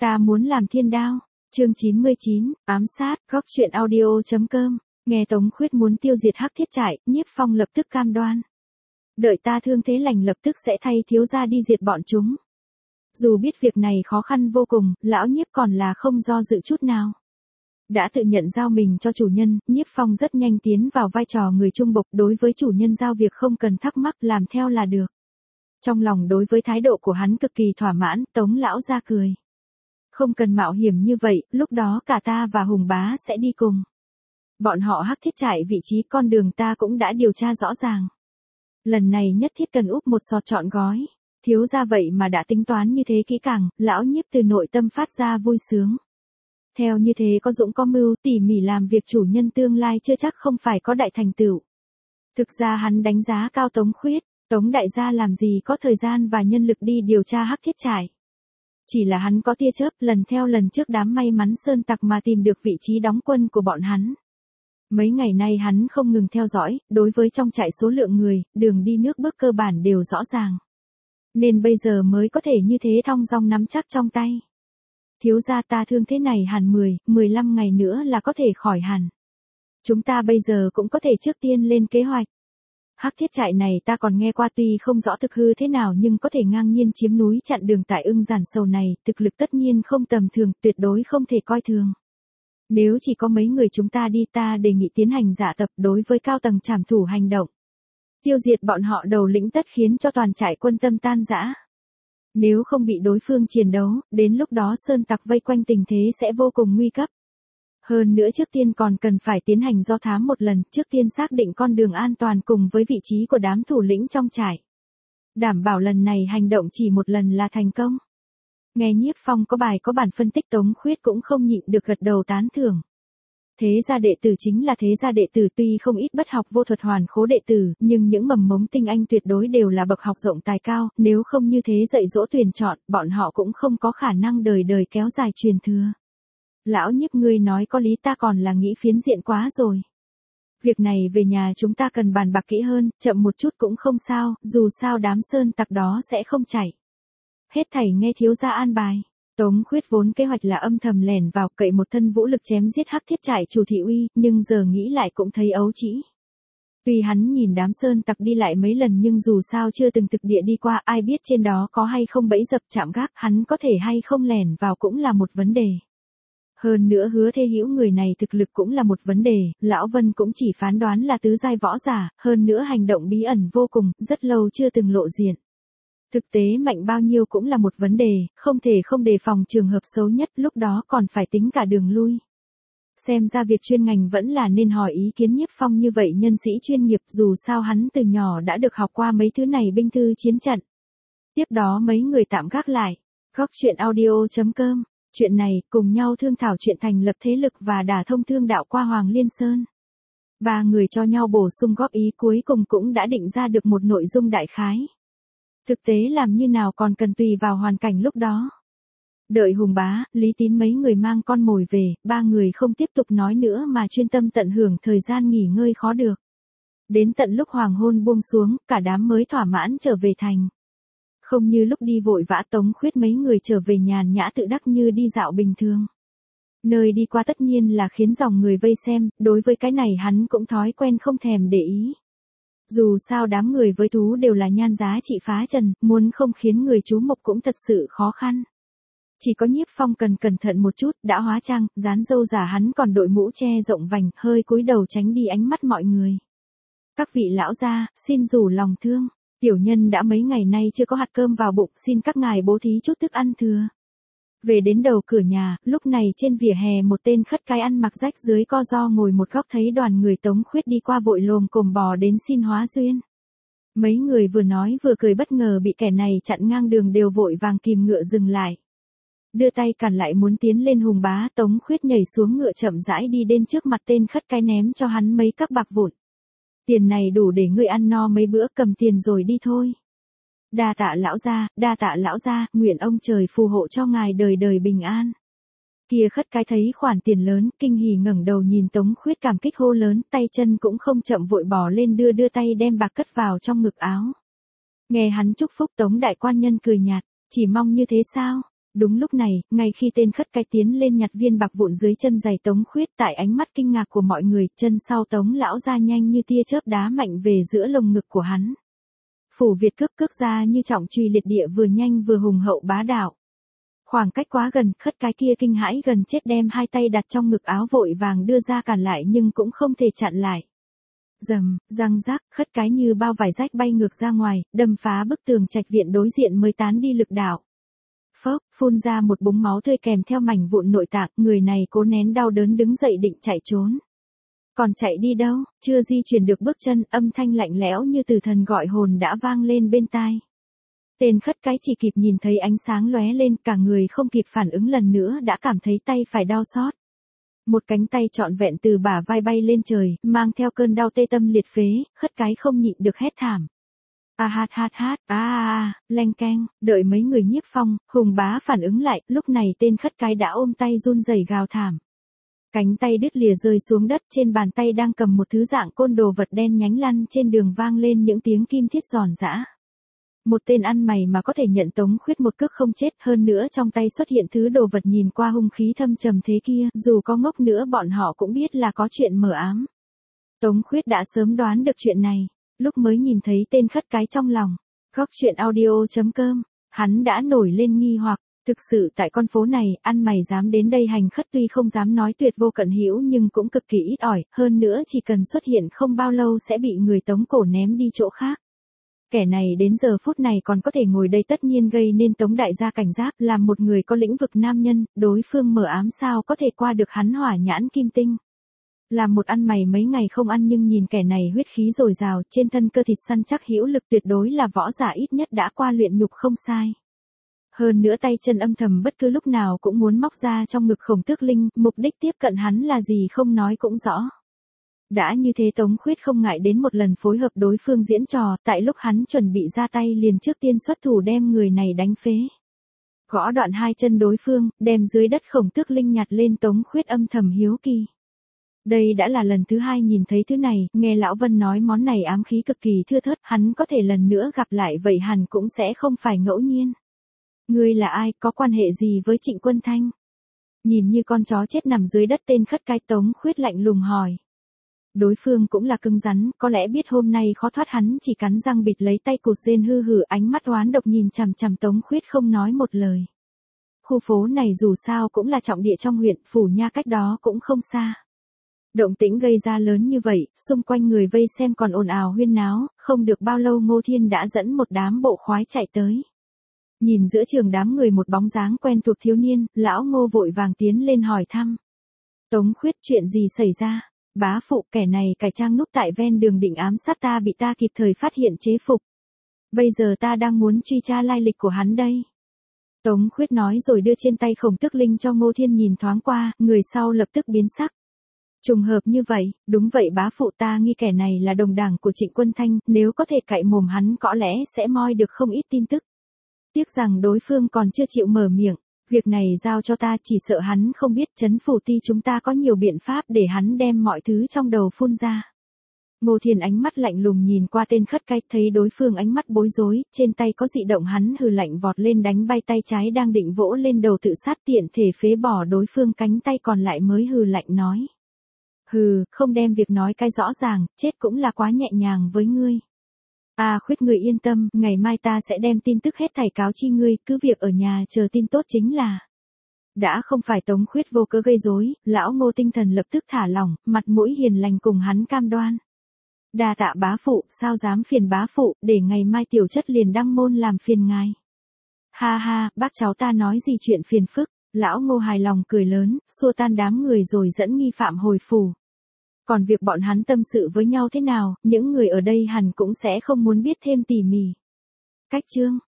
Ta muốn làm thiên đao. Chương 99, ám sát, góc truyện audio.com. Nghe Tống Khuyết muốn tiêu diệt Hắc Thiết Trại, Nhiếp Phong lập tức cam đoan. Đợi ta thương thế lành lập tức sẽ thay thiếu gia đi diệt bọn chúng. Dù biết việc này khó khăn vô cùng, lão Nhiếp còn là không do dự chút nào. Đã tự nhận giao mình cho chủ nhân, Nhiếp Phong rất nhanh tiến vào vai trò người trung bộc, đối với chủ nhân giao việc không cần thắc mắc, làm theo là được. Trong lòng đối với thái độ của hắn cực kỳ thỏa mãn, Tống lão ra cười. Không cần mạo hiểm như vậy, lúc đó cả ta và Hùng bá sẽ đi cùng. Bọn họ Hắc Thiết Trại vị trí con đường ta cũng đã điều tra rõ ràng. Lần này nhất thiết cần úp một sọt trọn gói. Thiếu ra vậy mà đã tính toán như thế kỹ càng, lão Nhiếp từ nội tâm phát ra vui sướng. Theo như thế có dũng có mưu, tỉ mỉ làm việc chủ nhân tương lai chưa chắc không phải có đại thành tựu. Thực ra hắn đánh giá cao Tống Khuyết, Tống đại gia làm gì có thời gian và nhân lực đi điều tra Hắc Thiết Trại. Chỉ là hắn có tia chớp lần theo lần trước đám may mắn sơn tặc mà tìm được vị trí đóng quân của bọn hắn. Mấy ngày nay hắn không ngừng theo dõi, đối với trong trại số lượng người, đường đi nước bước cơ bản đều rõ ràng. Nên bây giờ mới có thể như thế thong dong nắm chắc trong tay. Thiếu gia ta thương thế này hẳn 15 ngày nữa là có thể khỏi hẳn. Chúng ta bây giờ cũng có thể trước tiên lên kế hoạch. Hắc Thiết Trại này ta còn nghe qua tuy không rõ thực hư thế nào nhưng có thể ngang nhiên chiếm núi chặn đường tại Ưng Giản Sầu này, thực lực tất nhiên không tầm thường, tuyệt đối không thể coi thường. Nếu chỉ có mấy người chúng ta đi ta đề nghị tiến hành giả tập đối với cao tầng trảm thủ hành động. Tiêu diệt bọn họ đầu lĩnh tất khiến cho toàn trại quân tâm tan rã. Nếu không bị đối phương chiến đấu, đến lúc đó sơn tặc vây quanh tình thế sẽ vô cùng nguy cấp. Hơn nữa trước tiên còn cần phải tiến hành do thám một lần, trước tiên xác định con đường an toàn cùng với vị trí của đám thủ lĩnh trong trại. Đảm bảo lần này hành động chỉ một lần là thành công. Nghe Nhiếp Phong có bài có bản phân tích Tống Khuyết cũng không nhịn được gật đầu tán thưởng. Thế gia đệ tử chính là thế gia đệ tử tuy không ít bất học vô thuật hoàn khố đệ tử, nhưng những mầm mống tinh anh tuyệt đối đều là bậc học rộng tài cao, nếu không như thế dạy dỗ tuyển chọn, bọn họ cũng không có khả năng đời đời kéo dài truyền thừa. Lão Nhiếp ngươi nói có lý ta còn là nghĩ phiến diện quá rồi. Việc này về nhà chúng ta cần bàn bạc kỹ hơn, chậm một chút cũng không sao, dù sao đám sơn tặc đó sẽ không chạy. Hết thảy nghe thiếu gia an bài. Tống Khuyết vốn kế hoạch là âm thầm lẻn vào cậy một thân vũ lực chém giết Hắc Thiết Trại chủ thị uy, nhưng giờ nghĩ lại cũng thấy ấu trĩ. Tuy hắn nhìn đám sơn tặc đi lại mấy lần nhưng dù sao chưa từng thực địa đi qua, ai biết trên đó có hay không bẫy dập chạm gác, hắn có thể hay không lẻn vào cũng là một vấn đề. Hơn nữa Hứa Thế Hữu người này thực lực cũng là một vấn đề, Lão Vân cũng chỉ phán đoán là tứ giai võ giả, hơn nữa hành động bí ẩn vô cùng, rất lâu chưa từng lộ diện. Thực tế mạnh bao nhiêu cũng là một vấn đề, không thể không đề phòng trường hợp xấu nhất, lúc đó còn phải tính cả đường lui. Xem ra việc chuyên ngành vẫn là nên hỏi ý kiến Nhiếp Phong như vậy nhân sĩ chuyên nghiệp, dù sao hắn từ nhỏ đã được học qua mấy thứ này binh thư chiến trận. Tiếp đó mấy người tạm gác lại. Góc truyện audio.com. Chuyện này, cùng nhau thương thảo chuyện thành lập thế lực và đả thông thương đạo qua Hoàng Liên Sơn. Ba người cho nhau bổ sung góp ý cuối cùng cũng đã định ra được một nội dung đại khái. Thực tế làm như nào còn cần tùy vào hoàn cảnh lúc đó. Đợi Hùng bá, Lý Tín mấy người mang con mồi về, ba người không tiếp tục nói nữa mà chuyên tâm tận hưởng thời gian nghỉ ngơi khó được. Đến tận lúc hoàng hôn buông xuống, cả đám mới thỏa mãn trở về thành. Không như lúc đi vội vã Tống Khuyết mấy người trở về nhàn nhã tự đắc như đi dạo bình thường. Nơi đi qua tất nhiên là khiến dòng người vây xem, đối với cái này hắn cũng thói quen không thèm để ý. Dù sao đám người với thú đều là nhan giá trị phá trần, muốn không khiến người chú mục cũng thật sự khó khăn. Chỉ có Nhiếp Phong cần cẩn thận một chút, đã hóa trang, dán râu giả hắn còn đội mũ che rộng vành, hơi cúi đầu tránh đi ánh mắt mọi người. Các vị lão gia, xin rủ lòng thương, tiểu nhân đã mấy ngày nay chưa có hạt cơm vào bụng, xin các ngài bố thí chút thức ăn thừa. Về đến đầu cửa nhà, lúc này trên vỉa hè một tên khất cái ăn mặc rách dưới co ro ngồi một góc thấy đoàn người Tống Khuyết đi qua vội lồm cồm bò đến xin hóa duyên. Mấy người vừa nói vừa cười bất ngờ bị kẻ này chặn ngang đường đều vội vàng kìm ngựa dừng lại. Đưa tay cản lại muốn tiến lên Hùng bá, Tống Khuyết nhảy xuống ngựa chậm rãi đi đến trước mặt tên khất cái ném cho hắn mấy các bạc vụn. Tiền này đủ để ngươi ăn no mấy bữa, cầm tiền rồi đi thôi. Đa tạ lão gia, nguyện ông trời phù hộ cho ngài đời đời bình an. Kia khất cái thấy khoản tiền lớn, kinh hỉ ngẩng đầu nhìn Tống Khuyết cảm kích hô lớn, tay chân cũng không chậm vội bỏ lên đưa tay đem bạc cất vào trong ngực áo. Nghe hắn chúc phúc Tống đại quan nhân cười nhạt, chỉ mong như thế sao? Đúng lúc này, ngay khi tên khất cái tiến lên nhặt viên bạc vụn dưới chân giày Tống Khuyết, tại ánh mắt kinh ngạc của mọi người, chân sau Tống lão ra nhanh như tia chớp đá mạnh về giữa lồng ngực của hắn. Phủ Việt cước cước ra như trọng truy liệt địa, vừa nhanh vừa hùng hậu bá đạo. Khoảng cách quá gần, khất cái kia kinh hãi gần chết đem hai tay đặt trong ngực áo vội vàng đưa ra cản lại nhưng cũng không thể chặn lại. Rầm, răng rác, khất cái như bao vải rách bay ngược ra ngoài, đâm phá bức tường trạch viện đối diện mới tán đi lực đạo. Phốc, phun ra một búng máu tươi kèm theo mảnh vụn nội tạng, người này cố nén đau đớn đứng dậy định chạy trốn. Còn chạy đi đâu, chưa di chuyển được bước chân, âm thanh lạnh lẽo như từ thần gọi hồn đã vang lên bên tai. Tên khất cái chỉ kịp nhìn thấy ánh sáng lóe lên, cả người không kịp phản ứng lần nữa đã cảm thấy tay phải đau xót. Một cánh tay trọn vẹn từ bả vai bay lên trời, mang theo cơn đau tê tâm liệt phế, khất cái không nhịn được hét thảm. Leng keng, đợi mấy người nhiếp phong, hùng bá phản ứng lại, lúc này tên khất cái đã ôm tay run rẩy gào thảm. Cánh tay đứt lìa rơi xuống đất, trên bàn tay đang cầm một thứ dạng côn đồ vật đen nhánh lăn trên đường vang lên những tiếng kim thiết giòn giã. Một tên ăn mày mà có thể nhận Tống Khuyết một cước không chết, hơn nữa trong tay xuất hiện thứ đồ vật nhìn qua hung khí thâm trầm thế kia, dù có ngốc nữa bọn họ cũng biết là có chuyện mờ ám. Tống Khuyết đã sớm đoán được chuyện này, lúc mới nhìn thấy tên khất cái trong lòng. Góc chuyện audio.com, hắn đã nổi lên nghi hoặc, thực sự tại con phố này, ăn mày dám đến đây hành khất tuy không dám nói tuyệt vô cận hữu nhưng cũng cực kỳ ít ỏi, hơn nữa chỉ cần xuất hiện không bao lâu sẽ bị người Tống cổ ném đi chỗ khác. Kẻ này đến giờ phút này còn có thể ngồi đây tất nhiên gây nên Tống đại gia cảnh giác, làm một người có lĩnh vực nam nhân, đối phương mờ ám sao có thể qua được hắn hỏa nhãn kim tinh. Làm một ăn mày mấy ngày không ăn nhưng nhìn kẻ này huyết khí dồi dào, trên thân cơ thịt săn chắc hữu lực, tuyệt đối là võ giả ít nhất đã qua luyện nhục không sai. Hơn nữa tay chân âm thầm bất cứ lúc nào cũng muốn móc ra trong ngực Khổng Tước Linh, mục đích tiếp cận hắn là gì không nói cũng rõ. Đã như thế Tống Khuyết không ngại đến một lần phối hợp đối phương diễn trò, tại lúc hắn chuẩn bị ra tay liền trước tiên xuất thủ đem người này đánh phế. Gõ đoạn hai chân đối phương, đem dưới đất Khổng Tước Linh nhặt lên. Tống Khuyết âm thầm hiếu kỳ. Đây đã là lần thứ hai nhìn thấy thứ này, nghe Lão Vân nói món này ám khí cực kỳ thưa thớt, hắn có thể lần nữa gặp lại vậy hẳn cũng sẽ không phải ngẫu nhiên. Ngươi là ai, có quan hệ gì với Trịnh Quân Thanh? Nhìn như con chó chết nằm dưới đất tên khất cái, Tống Khuyết lạnh lùng hỏi. Đối phương cũng là cứng rắn, có lẽ biết hôm nay khó thoát hắn chỉ cắn răng bịt lấy tay cụt rên hư hử, ánh mắt oán độc nhìn chằm chằm Tống Khuyết không nói một lời. Khu phố này dù sao cũng là trọng địa trong huyện, Phủ Nha cách đó cũng không xa. Động tĩnh gây ra lớn như vậy, xung quanh người vây xem còn ồn ào huyên náo, không được bao lâu Ngô Thiên đã dẫn một đám bộ khoái chạy tới. Nhìn giữa trường đám người một bóng dáng quen thuộc thiếu niên, lão Ngô vội vàng tiến lên hỏi thăm. Tống Khuyết, chuyện gì xảy ra? Bá phụ, kẻ này cải trang núp tại ven đường định ám sát ta bị ta kịp thời phát hiện chế phục. Bây giờ ta đang muốn truy tra lai lịch của hắn đây. Tống Khuyết nói rồi đưa trên tay Khổng Tước Linh cho Ngô Thiên nhìn thoáng qua, người sau lập tức biến sắc. Trùng hợp như vậy, đúng vậy bá phụ, ta nghi kẻ này là đồng đảng của Trịnh Quân Thanh, nếu có thể cạy mồm hắn có lẽ sẽ moi được không ít tin tức. Tiếc rằng đối phương còn chưa chịu mở miệng, việc này giao cho ta, chỉ sợ hắn không biết. Trấn Phủ Ti chúng ta có nhiều biện pháp để hắn đem mọi thứ trong đầu phun ra. Ngô Thiên ánh mắt lạnh lùng nhìn qua tên khất cái, thấy đối phương ánh mắt bối rối, trên tay có dị động hắn hừ lạnh vọt lên đánh bay tay trái đang định vỗ lên đầu tự sát, tiện thể phế bỏ đối phương cánh tay còn lại mới hừ lạnh nói. Hừ, không đem việc nói cái rõ ràng, chết cũng là quá nhẹ nhàng với ngươi. Khuyết, người yên tâm, ngày mai ta sẽ đem tin tức hết thảy cáo chi ngươi, cứ việc ở nhà chờ tin tốt chính là. Đã không phải Tống Khuyết vô cớ gây rối, lão Ngô tinh thần lập tức thả lỏng, mặt mũi hiền lành cùng hắn cam đoan. Đa tạ bá phụ, sao dám phiền bá phụ, để ngày mai tiểu chất liền đăng môn làm phiền ngài. Ha ha, bác cháu ta nói gì chuyện phiền phức, lão Ngô hài lòng cười lớn, xua tan đám người rồi dẫn nghi phạm hồi phủ. Còn việc bọn hắn tâm sự với nhau thế nào, những người ở đây hẳn cũng sẽ không muốn biết thêm tỉ mỉ. Cách chương